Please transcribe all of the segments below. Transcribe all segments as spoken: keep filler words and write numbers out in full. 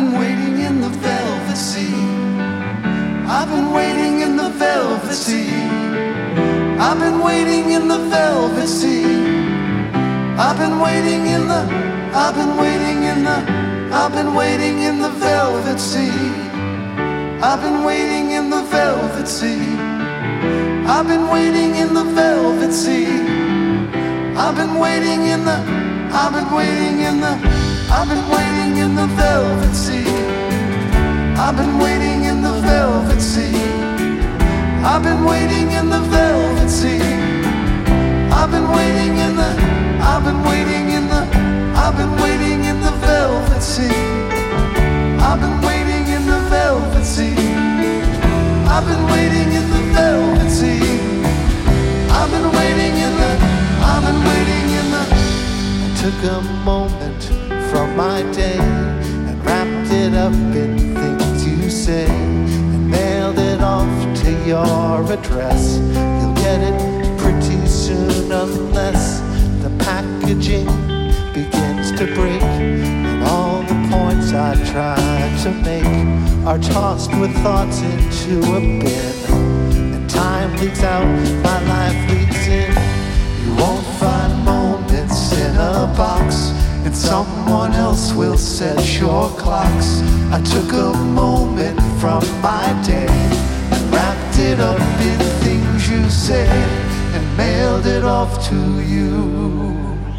been waiting in the velvet sea. I've been waiting in the velvet sea. I've been waiting in the velvet sea. I've been waiting in the, I've been waiting in the, I've been waiting in the velvet sea. I've been waiting in the velvet sea. I've been waiting in the velvet sea. I've been waiting in the, I've been waiting in the, I've been waiting in the velvet sea. I've been waiting in the velvet sea. I've been waiting in the velvet sea. I've been waiting in the, I've been waiting in the, I've been waiting in the velvet sea. I've been waiting in the velvet sea. I've been waiting in the velvet sea. I've been waiting in the, I've been waiting in the. I took a moment from my day and wrapped it up in things you say and mailed it off to your address. You'll get it pretty soon unless the packaging begins to break and all the points I tried to make are tossed with thoughts into a bin. And time leaks out, my life leaks in. You won't find moments in a box, and someone else will set your clocks. I took a moment from my day and wrapped it up in things you said and mailed it off to you.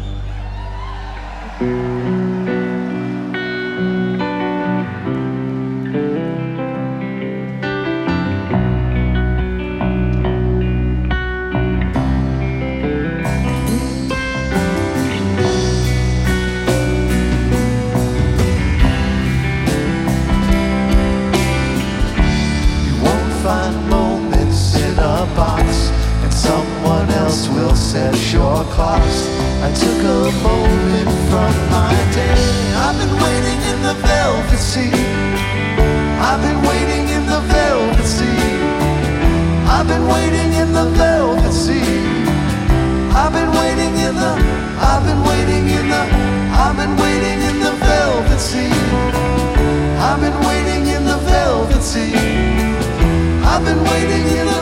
Will set your clocks. I took a moment from my day. I've been waiting in the velvet sea. I've been waiting in the velvet sea. I've been waiting in the velvet sea. I've been waiting in the, I've been waiting in the, I've been waiting in the velvet sea. I've been waiting in the velvet sea. I've been waiting in the